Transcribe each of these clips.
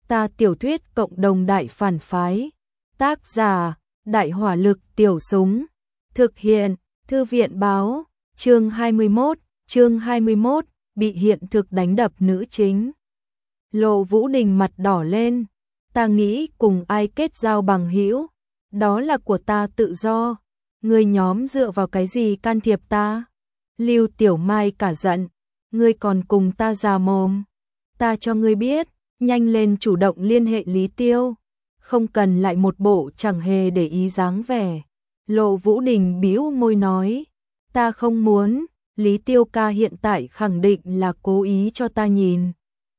Ta tiểu thuyết cộng đồng đại phản phái. Tác giả: Đại hỏa lực tiểu súng. Thực hiện: Thư viện báo. Chương 21, bị hiện thực đánh đập nữ chính. Lộ Vũ Đình mặt đỏ lên. Ta nghĩ cùng ai kết giao bằng hữu, đó là của ta tự do. Ngươi nhóm dựa vào cái gì can thiệp ta? Lưu Tiểu Mai cả giận. Ngươi còn cùng ta già mồm. Ta cho ngươi biết, nhanh lên chủ động liên hệ Lý Tiêu. Không cần lại một bộ chẳng hề để ý dáng vẻ. Lộ Vũ Đình bĩu môi nói. Ta không muốn, Lý Tiêu ca hiện tại khẳng định là cố ý cho ta nhìn.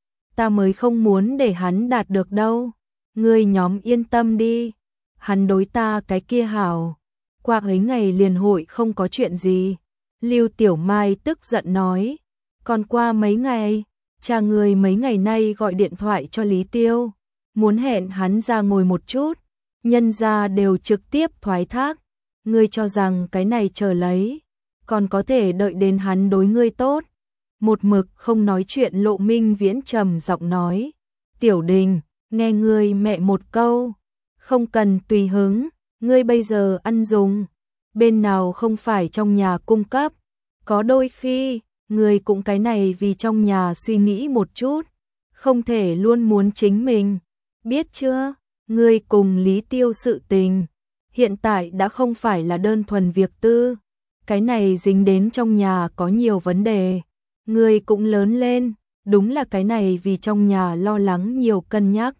Ta mới không muốn để hắn đạt được đâu. Ngươi nhóm yên tâm đi. Hắn đối ta cái kia hảo. Qua ấy ngày liền hội không có chuyện gì. Lưu Tiểu Mai tức giận nói. Còn qua mấy ngày, cha người mấy ngày nay gọi điện thoại cho Lý Tiêu. Muốn hẹn hắn ra ngồi một chút. Nhân gia đều trực tiếp thoái thác. Ngươi cho rằng cái này chờ lấy, còn có thể đợi đến hắn đối ngươi tốt. Một mực không nói chuyện Lộ Minh Viễn trầm giọng nói. Tiểu Đình, nghe ngươi mẹ một câu. Không cần tùy hứng, ngươi bây giờ ăn dùng. Bên nào không phải trong nhà cung cấp. Có đôi khi, ngươi cũng cái này vì trong nhà suy nghĩ một chút. Không thể luôn muốn chính mình. Biết chưa, ngươi cùng Lý Tiêu sự tình. Hiện tại đã không phải là đơn thuần việc tư. Cái này dính đến trong nhà có nhiều vấn đề. Ngươi cũng lớn lên, đúng là cái này vì trong nhà lo lắng nhiều cân nhắc.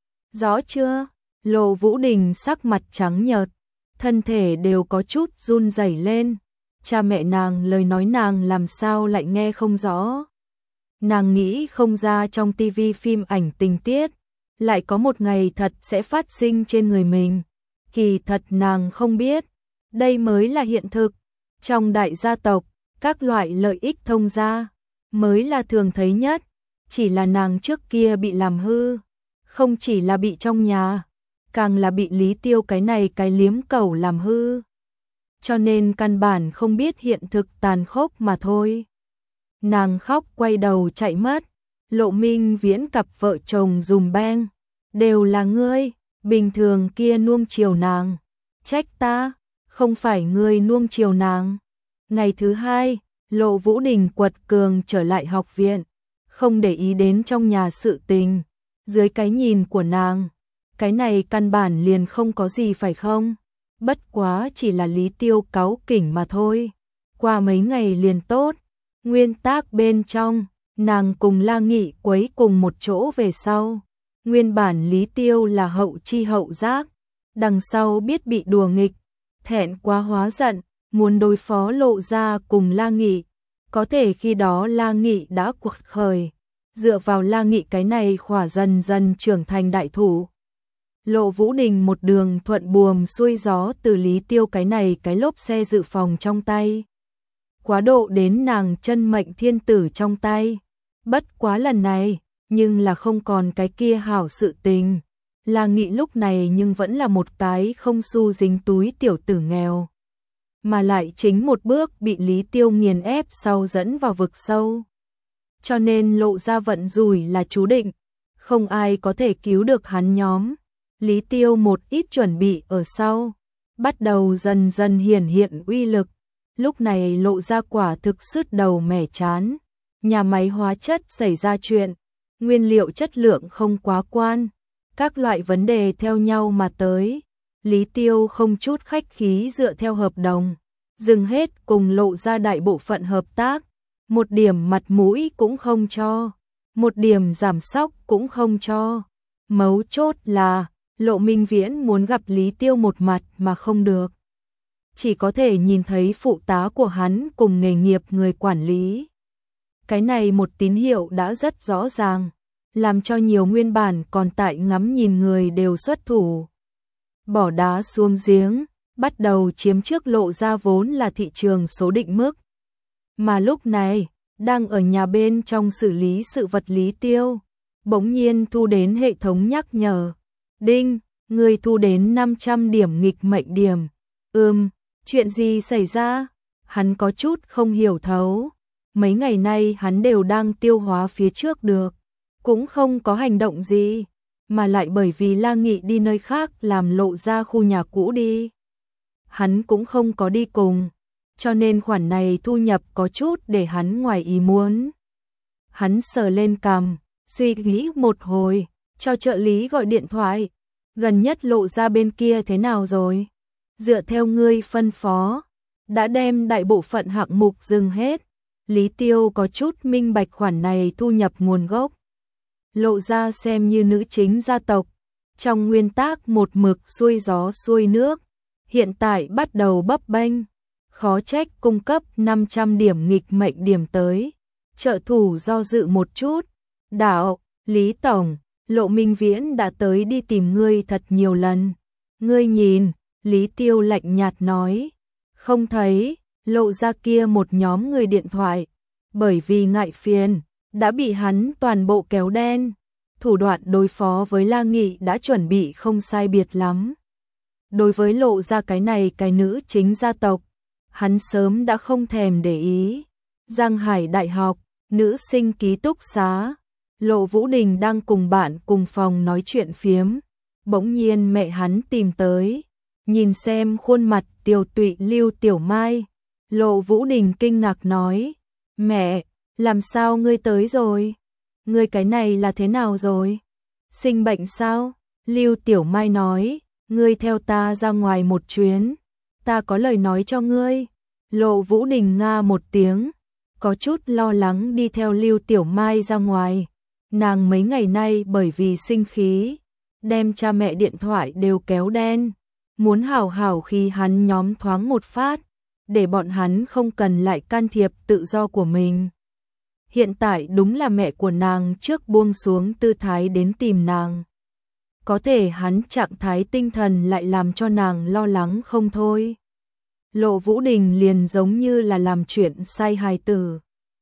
Rõ chưa? Lộ Vũ Đình sắc mặt trắng nhợt, thân thể đều có chút run rẩy lên. Cha mẹ nàng lời nói nàng làm sao lại nghe không rõ. Nàng nghĩ không ra trong tivi phim ảnh tình tiết, lại có một ngày thật sẽ phát sinh trên người mình. Kỳ thật nàng không biết, đây mới là hiện thực. Trong đại gia tộc, các loại lợi ích thông gia mới là thường thấy nhất. Chỉ là nàng trước kia bị làm hư, không chỉ là bị trong nhà, càng là bị Lý Tiêu cái này cái liếm cẩu làm hư. Cho nên căn bản không biết hiện thực tàn khốc mà thôi. Nàng khóc quay đầu chạy mất. Lộ Minh Viễn cặp vợ chồng dùm beng. Đều là ngươi, bình thường kia nuông chiều nàng. Trách ta, không phải ngươi nuông chiều nàng. Ngày thứ hai, Lộ Vũ Đình quật cường trở lại học viện. Không để ý đến trong nhà sự tình. Dưới cái nhìn của nàng, cái này căn bản liền không có gì phải không? Bất quá chỉ là Lý Tiêu cáu kỉnh mà thôi. Qua mấy ngày liền tốt. Nguyên tác bên trong, nàng cùng La Nghị quấy cùng một chỗ về sau. Nguyên bản Lý Tiêu là hậu chi hậu giác. Đằng sau biết bị đùa nghịch, thẹn quá hóa giận, muốn đối phó Lộ ra cùng La Nghị. Có thể khi đó La Nghị đã cuộc khởi. Dựa vào La Nghị cái này khỏa dần dần trưởng thành đại thủ. Lộ Vũ Đình một đường thuận buồm xuôi gió từ Lý Tiêu cái này cái lốp xe dự phòng trong tay. Quá độ đến nàng chân mệnh thiên tử trong tay. Bất quá lần này, nhưng là không còn cái kia hảo sự tình. La Nghị lúc này nhưng vẫn là một cái không xu dính túi tiểu tử nghèo. Mà lại chính một bước bị Lý Tiêu nghiền ép sau dẫn vào vực sâu. Cho nên Lộ ra vận rủi là chú định. Không ai có thể cứu được hắn nhóm. Lý Tiêu một ít chuẩn bị ở sau, bắt đầu dần dần hiển hiện uy lực. Lúc này Lộ ra quả thực sứt đầu mẻ chán. Nhà máy hóa chất xảy ra chuyện, nguyên liệu chất lượng không quá quan, các loại vấn đề theo nhau mà tới. Lý Tiêu không chút khách khí dựa theo hợp đồng, dừng hết cùng Lộ ra đại bộ phận hợp tác. Một điểm mặt mũi cũng không cho, một điểm giảm sóc cũng không cho. Mấu chốt là Lộ Minh Viễn muốn gặp Lý Tiêu một mặt mà không được. Chỉ có thể nhìn thấy phụ tá của hắn cùng nghề nghiệp người quản lý. Cái này một tín hiệu đã rất rõ ràng, làm cho nhiều nguyên bản còn tại ngắm nhìn người đều xuất thủ. Bỏ đá xuống giếng, bắt đầu chiếm trước Lộ ra vốn là thị trường số định mức. Mà lúc này, đang ở nhà bên trong xử lý sự vật Lý Tiêu, bỗng nhiên thu đến hệ thống nhắc nhở. Đinh, người thu đến 500 điểm nghịch mệnh điểm. Chuyện gì xảy ra? Hắn có chút không hiểu thấu. Mấy ngày nay hắn đều đang tiêu hóa phía trước được, cũng không có hành động gì. mà lại bởi vì La Nghị đi nơi khác làm Lộ ra khu nhà cũ đi. Hắn cũng không có đi cùng, cho nên khoản này thu nhập có chút để hắn ngoài ý muốn. Hắn sờ lên cằm, suy nghĩ một hồi, cho trợ lý gọi điện thoại. Gần nhất Lộ ra bên kia thế nào rồi? Dựa theo ngươi phân phó, đã đem đại bộ phận hạng mục dừng hết. Lý Tiêu có chút minh bạch khoản này thu nhập nguồn gốc. Lộ ra xem như nữ chính gia tộc, trong nguyên tắc một mực xuôi gió xuôi nước, hiện tại bắt đầu bấp bênh, khó trách cung cấp 500 điểm nghịch mệnh điểm tới. Trợ thủ do dự một chút, đạo, Lý Tổng, Lộ Minh Viễn đã tới đi tìm ngươi thật nhiều lần. Ngươi nhìn, Lý Tiêu lạnh nhạt nói, không thấy. Lộ ra kia một nhóm người điện thoại, bởi vì ngại phiền, đã bị hắn toàn bộ kéo đen. Thủ đoạn đối phó với La Nghị đã chuẩn bị không sai biệt lắm. Đối với Lộ ra cái này cái nữ chính gia tộc, hắn sớm đã không thèm để ý. Giang Hải Đại học, nữ sinh ký túc xá, Lộ Vũ Đình đang cùng bạn cùng phòng nói chuyện phiếm. Bỗng nhiên mẹ hắn tìm tới, nhìn xem khuôn mặt tiều tụy Lưu Tiểu Mai. Lộ Vũ Đình kinh ngạc nói, mẹ, làm sao ngươi tới rồi? Ngươi cái này là thế nào rồi? Sinh bệnh sao? Lưu Tiểu Mai nói, ngươi theo ta ra ngoài một chuyến, ta có lời nói cho ngươi. Lộ Vũ Đình nga một tiếng, có chút lo lắng đi theo Lưu Tiểu Mai ra ngoài. Nàng mấy ngày nay bởi vì sinh khí, đem cha mẹ điện thoại đều kéo đen, muốn hảo hảo khi hắn nhóm thoáng một phát, để bọn hắn không cần lại can thiệp tự do của mình. Hiện tại đúng là mẹ của nàng trước buông xuống tư thái đến tìm nàng. Có thể hắn trạng thái tinh thần lại làm cho nàng lo lắng không thôi. Lộ Vũ Đình liền giống như là làm chuyện sai hài tử.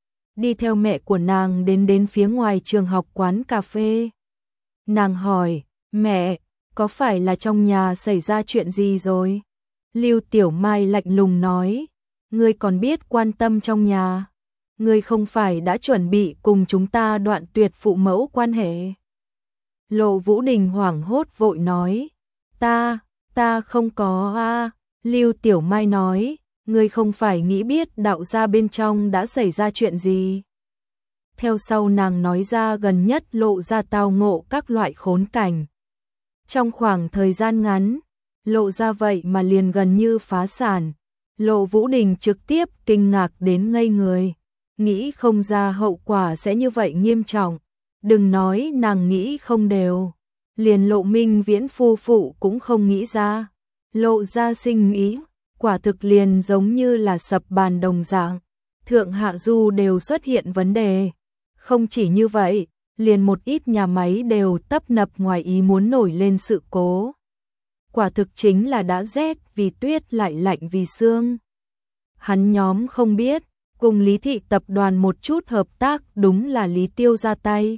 Đi theo mẹ của nàng đến phía ngoài trường học quán cà phê. Nàng hỏi, mẹ, có phải là trong nhà xảy ra chuyện gì rồi? Lưu Tiểu Mai lạnh lùng nói, ngươi còn biết quan tâm trong nhà. Ngươi không phải đã chuẩn bị cùng chúng ta đoạn tuyệt phụ mẫu quan hệ. Lộ Vũ Đình hoảng hốt vội nói, ta không có a. Lưu Tiểu Mai nói, ngươi không phải nghĩ biết đạo gia bên trong đã xảy ra chuyện gì. Theo sau nàng nói ra gần nhất Lộ ra tao ngộ các loại khốn cảnh. Trong khoảng thời gian ngắn, Lộ ra vậy mà liền gần như phá sản. Lộ Vũ Đình trực tiếp kinh ngạc đến ngây người, nghĩ không ra hậu quả sẽ như vậy nghiêm trọng. Đừng nói nàng nghĩ không đều, liền Lộ Minh Viễn phu phụ cũng không nghĩ ra. Lộ ra sinh ý, quả thực liền giống như là sập bàn đồng dạng. Thượng hạ du đều xuất hiện vấn đề. Không chỉ như vậy, liền một ít nhà máy đều tấp nập ngoài ý muốn nổi lên sự cố. Quả thực chính là đã rét vì tuyết lại lạnh vì sương. Hắn nhóm không biết, cùng Lý Thị tập đoàn một chút hợp tác đúng là Lý Tiêu ra tay.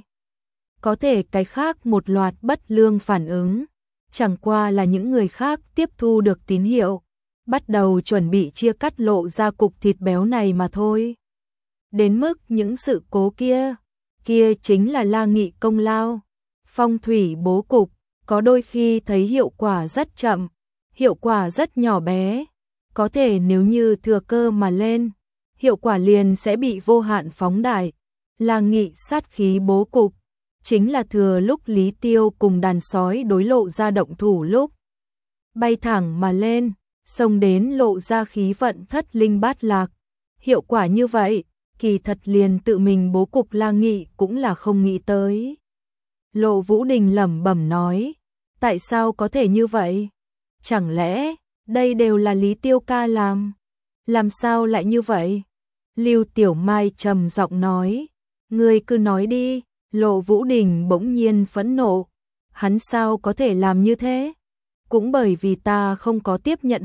Có thể cái khác một loạt bất lương phản ứng, chẳng qua là những người khác tiếp thu được tín hiệu, bắt đầu chuẩn bị chia cắt Lộ ra cục thịt béo này mà thôi. Đến mức những sự cố kia chính là La Nghị công lao. Phong thủy bố cục, có đôi khi thấy hiệu quả rất chậm, hiệu quả rất nhỏ bé. Có thể nếu như thừa cơ mà lên, hiệu quả liền sẽ bị vô hạn phóng đại. La Nghị sát khí bố cục, chính là thừa lúc Lý Tiêu cùng đàn sói đối Lộ ra động thủ lúc. Bay thẳng mà lên, xông đến Lộ ra khí vận thất linh bát lạc. Hiệu quả như vậy, kỳ thật liền tự mình bố cục La Nghị cũng là không nghĩ tới. Lộ Vũ Đình lẩm bẩm nói, tại sao có thể như vậy? Chẳng lẽ đây đều là Lý Tiêu ca làm? Làm sao lại như vậy? Lưu Tiểu Mai trầm giọng nói, ngươi cứ nói đi. Lộ Vũ Đình bỗng nhiên phẫn nộ, hắn sao có thể làm như thế? Cũng bởi vì ta không có tiếp nhận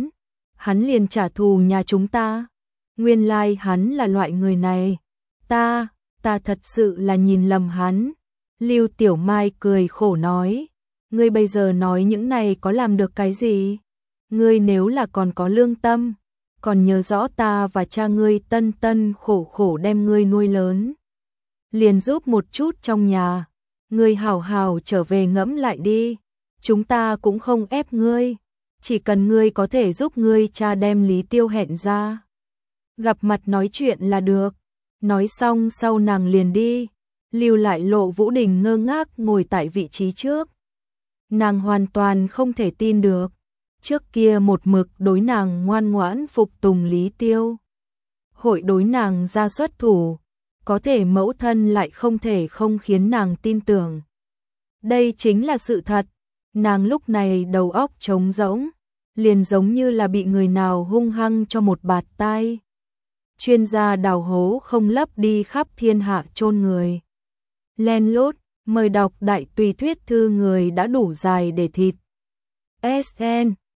hắn liền trả thù nhà chúng ta. Nguyên lai hắn là loại người này. Ta thật sự là nhìn lầm hắn. Lưu Tiểu Mai cười khổ nói, ngươi bây giờ nói những này có làm được cái gì? Ngươi nếu là còn có lương tâm, còn nhớ rõ ta và cha ngươi tân khổ đem ngươi nuôi lớn, liền giúp một chút trong nhà, Ngươi hảo hảo trở về ngẫm lại đi, chúng ta cũng không ép ngươi, chỉ cần ngươi có thể giúp ngươi cha đem Lý Tiêu hẹn ra. Gặp mặt nói chuyện là được. Nói xong sau nàng liền đi, lưu lại Lộ Vũ Đình ngơ ngác ngồi tại vị trí trước. Nàng hoàn toàn không thể tin được, trước kia một mực đối nàng ngoan ngoãn phục tùng Lý Tiêu, hội đối nàng ra xuất thủ, có thể mẫu thân lại không thể không khiến nàng tin tưởng. Đây chính là sự thật, nàng lúc này đầu óc trống rỗng, liền giống như là bị người nào hung hăng cho một bạt tai. Chuyên gia đào hố không lấp đi khắp thiên hạ chôn người. Len lút, mời đọc đại tùy thuyết thư người đã đủ dài để thịt. SN